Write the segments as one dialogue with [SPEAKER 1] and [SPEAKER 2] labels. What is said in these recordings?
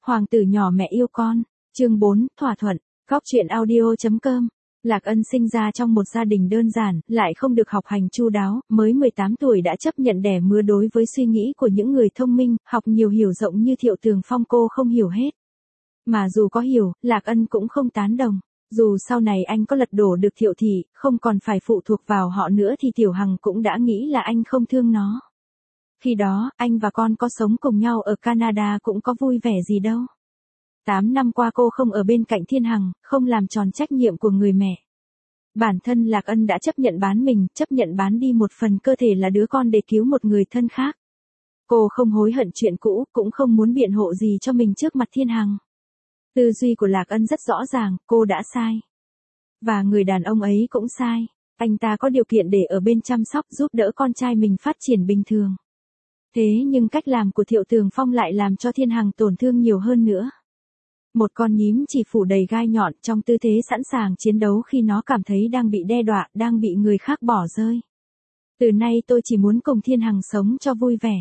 [SPEAKER 1] Hoàng tử nhỏ mẹ yêu con. Chương 4, thỏa thuận. Góc truyện audio.com. Lạc Ân sinh ra trong một gia đình đơn giản, lại không được học hành chu đáo, mới 18 tuổi đã chấp nhận đẻ mứa. Đối với suy nghĩ của những người thông minh, học nhiều hiểu rộng như Thiệu Tường Phong cô không hiểu hết. Mà dù có hiểu, Lạc Ân cũng không tán đồng. Dù sau này anh có lật đổ được Thiệu thị, không còn phải phụ thuộc vào họ nữa thì Tiểu Hằng cũng đã nghĩ là anh không thương nó. Khi đó, anh và con có sống cùng nhau ở Canada cũng có vui vẻ gì đâu. 8 năm qua cô không ở bên cạnh Thiên Hằng, không làm tròn trách nhiệm của người mẹ. Bản thân Lạc Ân đã chấp nhận bán mình, chấp nhận bán đi một phần cơ thể là đứa con để cứu một người thân khác. Cô không hối hận chuyện cũ, cũng không muốn biện hộ gì cho mình trước mặt Thiên Hằng. Tư duy của Lạc Ân rất rõ ràng, cô đã sai. Và người đàn ông ấy cũng sai. Anh ta có điều kiện để ở bên chăm sóc giúp đỡ con trai mình phát triển bình thường. Thế nhưng cách làm của Thiệu Tường Phong lại làm cho Thiên Hằng tổn thương nhiều hơn nữa. Một con nhím chỉ phủ đầy gai nhọn trong tư thế sẵn sàng chiến đấu khi nó cảm thấy đang bị đe dọa, đang bị người khác bỏ rơi. Từ nay tôi chỉ muốn cùng Thiên Hằng sống cho vui vẻ.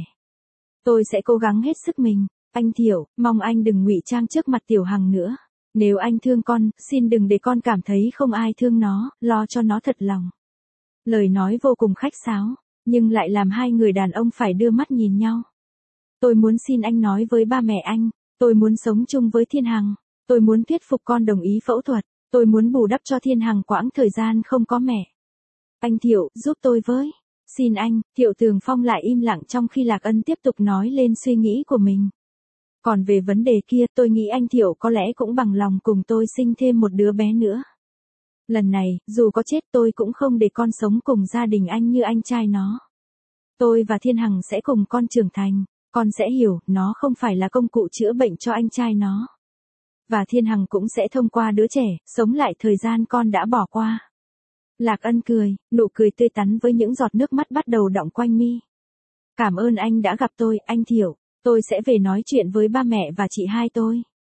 [SPEAKER 1] Tôi sẽ cố gắng hết sức mình. Anh Thiệu, mong anh đừng ngụy trang trước mặt Tiểu Hằng nữa. Nếu anh thương con, xin đừng để con cảm thấy không ai thương nó, lo cho nó thật lòng. Lời nói vô cùng khách sáo, nhưng lại làm hai người đàn ông phải đưa mắt nhìn nhau. Tôi muốn xin anh nói với ba mẹ anh, tôi muốn sống chung với Thiên Hằng, tôi muốn thuyết phục con đồng ý phẫu thuật, tôi muốn bù đắp cho Thiên Hằng quãng thời gian không có mẹ. Anh Thiệu, giúp tôi với. Xin anh. Thiệu Tường Phong lại im lặng trong khi Lạc Ân tiếp tục nói lên suy nghĩ của mình. Còn về vấn đề kia, tôi nghĩ anh Thiệu có lẽ cũng bằng lòng cùng tôi sinh thêm một đứa bé nữa. Lần này, dù có chết tôi cũng không để con sống cùng gia đình anh như anh trai nó. Tôi và Thiên Hằng sẽ cùng con trưởng thành, con sẽ hiểu, nó không phải là công cụ chữa bệnh cho anh trai nó. Và Thiên Hằng cũng sẽ thông qua đứa trẻ, sống lại thời gian con đã bỏ qua. Lạc Ân cười, nụ cười tươi tắn với những giọt nước mắt bắt đầu đọng quanh mi. Cảm ơn anh đã gặp tôi, anh Thiệu. Tôi sẽ về nói chuyện với ba mẹ và chị hai tôi.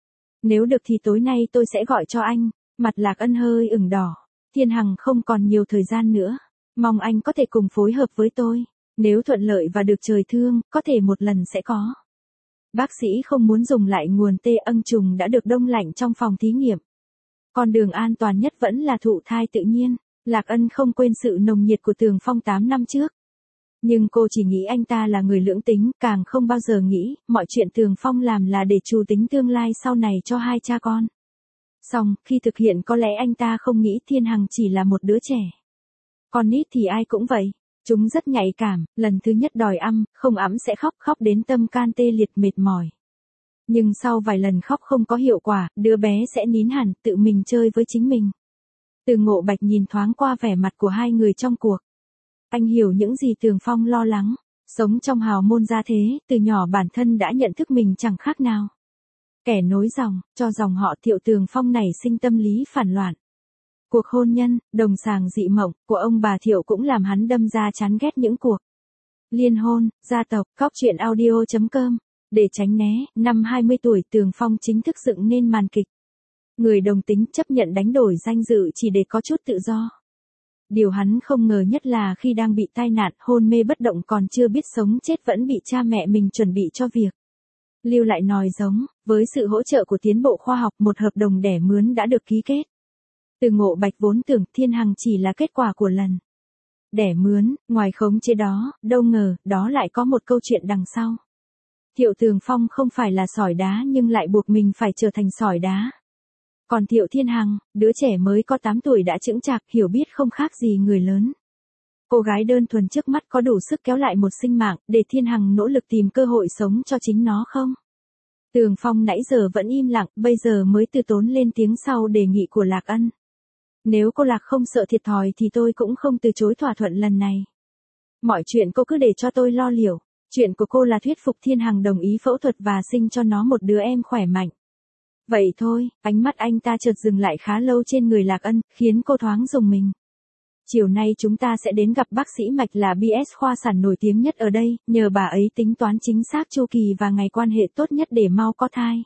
[SPEAKER 1] Nếu được thì tối nay tôi sẽ gọi cho anh. Mặt Lạc Ân hơi ửng đỏ. Thiên Hằng không còn nhiều thời gian nữa. Mong anh có thể cùng phối hợp với tôi. Nếu thuận lợi và được trời thương, có thể một lần sẽ có. Bác sĩ không muốn dùng lại nguồn tê âng trùng đã được đông lạnh trong phòng thí nghiệm. Con đường an toàn nhất vẫn là thụ thai tự nhiên. Lạc Ân không quên sự nồng nhiệt của Tường Phong 8 năm trước. Nhưng cô chỉ nghĩ anh ta là người lưỡng tính, càng không bao giờ nghĩ, mọi chuyện Tường Phong làm là để trù tính tương lai sau này cho hai cha con. Xong, khi thực hiện có lẽ anh ta không nghĩ Thiên Hằng chỉ là một đứa trẻ. Con nít thì ai cũng vậy. Chúng rất nhạy cảm, lần thứ nhất đòi không ẵm sẽ khóc, khóc đến tâm can tê liệt mệt mỏi. Nhưng sau vài lần khóc không có hiệu quả, đứa bé sẽ nín hẳn, tự mình chơi với chính mình. Từ Ngộ Bạch nhìn thoáng qua vẻ mặt của hai người trong cuộc. Anh hiểu những gì Tường Phong lo lắng. Sống trong hào môn gia thế, từ nhỏ bản thân đã nhận thức mình chẳng khác nào. Kẻ nối dòng, cho dòng họ Thiệu Tường Phong nảy sinh tâm lý phản loạn. Cuộc hôn nhân, đồng sàng dị mộng, của ông bà Thiệu cũng làm hắn đâm ra chán ghét những cuộc liên hôn, gia tộc. Góc truyện audio.com. Để tránh né, năm 20 tuổi Tường Phong chính thức dựng nên màn kịch. Người đồng tính chấp nhận đánh đổi danh dự chỉ để có chút tự do. Điều hắn không ngờ nhất là khi đang bị tai nạn, hôn mê bất động còn chưa biết sống chết vẫn bị cha mẹ mình chuẩn bị cho việc lưu lại nòi giống. Với sự hỗ trợ của tiến bộ khoa học, một hợp đồng đẻ mướn đã được ký kết. Từ Ngộ Bạch vốn tưởng Thiên Hằng chỉ là kết quả của lần đẻ mướn, ngoài khống chế đó, đâu ngờ, đó lại có một câu chuyện đằng sau. Thiệu Tường Phong không phải là sỏi đá nhưng lại buộc mình phải trở thành sỏi đá. Còn Thiệu Thiên Hằng, đứa trẻ mới có 8 tuổi đã chững chạc, hiểu biết không khác gì người lớn. Cô gái đơn thuần trước mắt có đủ sức kéo lại một sinh mạng, để Thiên Hằng nỗ lực tìm cơ hội sống cho chính nó không? Tường Phong nãy giờ vẫn im lặng, bây giờ mới từ tốn lên tiếng sau đề nghị của Lạc Ân. Nếu cô Lạc không sợ thiệt thòi thì tôi cũng không từ chối thỏa thuận lần này. Mọi chuyện cô cứ để cho tôi lo liệu. Chuyện của cô là thuyết phục Thiên Hằng đồng ý phẫu thuật và sinh cho nó một đứa em khỏe mạnh. Vậy thôi, ánh mắt anh ta chợt dừng lại khá lâu trên người Lạc Ân, khiến cô thoáng rùng mình. Chiều nay chúng ta sẽ đến gặp bác sĩ mạch là BS khoa sản nổi tiếng nhất ở đây, nhờ bà ấy tính toán chính xác chu kỳ và ngày quan hệ tốt nhất để mau có thai.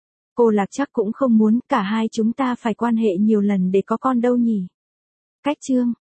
[SPEAKER 1] Cô Lạc chắc cũng không muốn cả hai chúng ta phải quan hệ nhiều lần để có con đâu nhỉ. Cách chương.